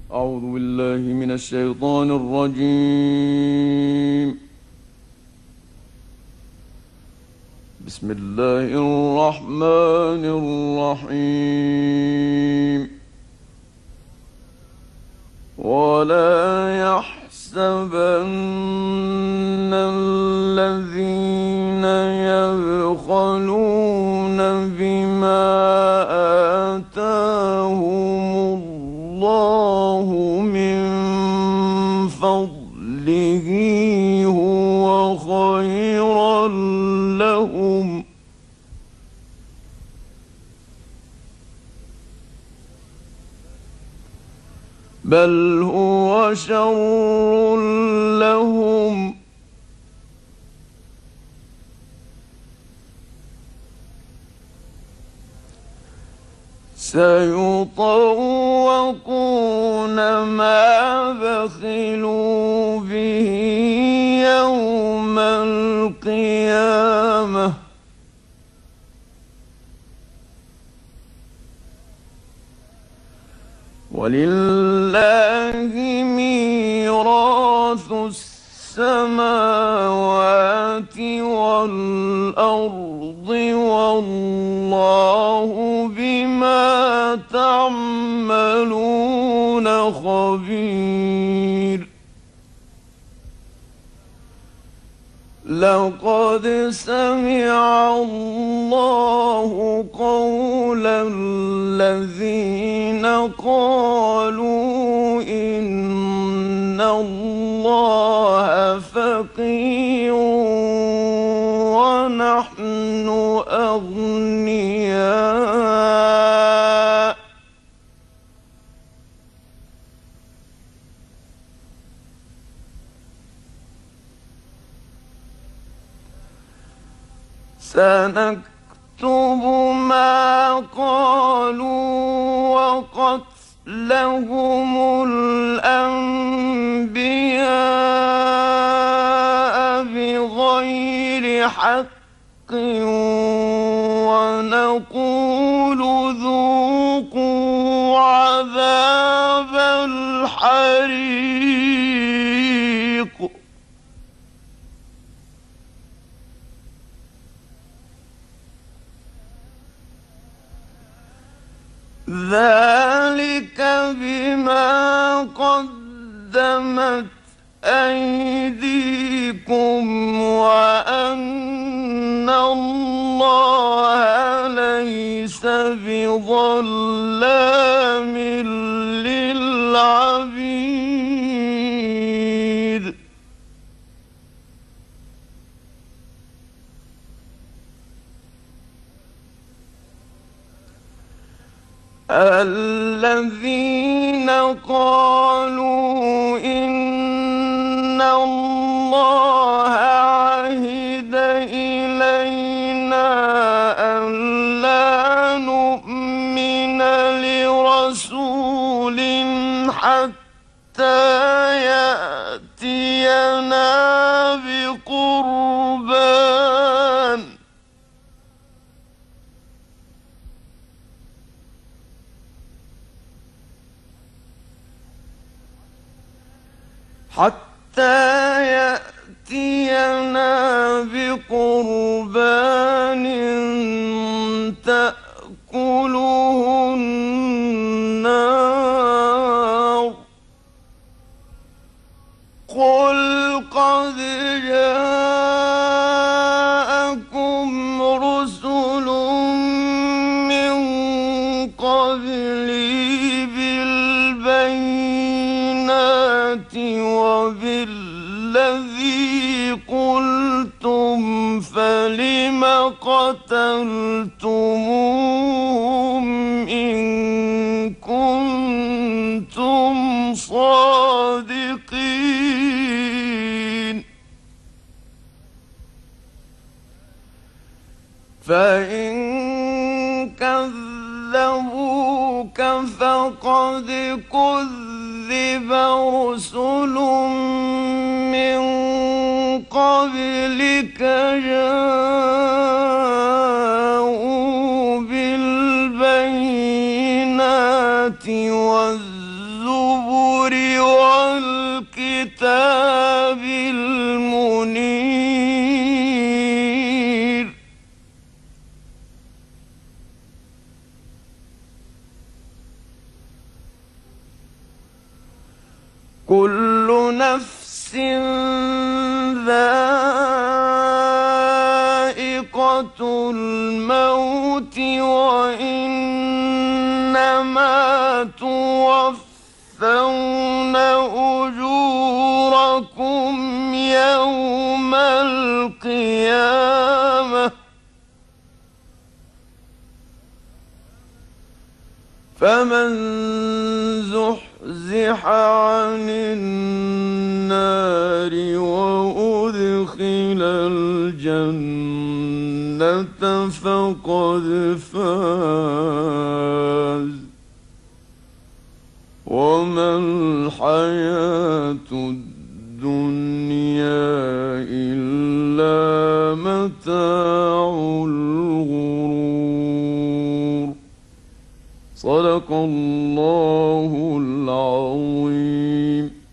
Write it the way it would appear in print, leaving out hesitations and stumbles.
أعوذ بالله من الشيطان الرجيم. بسم الله الرحمن الرحيم. ولا يحسبن الذين يبخلون بما آتاهم الله من فضله هو خيرا لهم، بل هو شر لهم، سيطوقون ما بخلوا به يوم القيامة، ولله ميراث السماوات والأرض، والله بما تعملون خبير. لقد سمع الله قول الذين قالوا إن الله فقير ونحن أغنياء، سنكتب ما قالوا وقتلهم الأنبياء بغير حق، ونقول ذوقوا عذاب الحريق. ذلك بما قدمت أيديكم وأن الله ليس بظلام للعبيد. الذين قالوا إن الله عهد إلينا ألا نؤمن لرسول حتى يأتينا بقربان تأكله النار. قل قد جاءكم رسل من قبلي بالبينات وبالذي قلتم، فلم قتلتموهم إن كنتم صادقين؟ فإن كذبوك فقد كذب رسل من قبلك جاءوا بالبينات والزبر الكتاب المنير كل نفس ذائقة الموت وإنما توفون أجوركم يوم القيامة فمن زحزح عن النار وأدخل الجنة فقد فاز وما الحياة الدنيا إلا متاع الغرور صدق الله العظيم.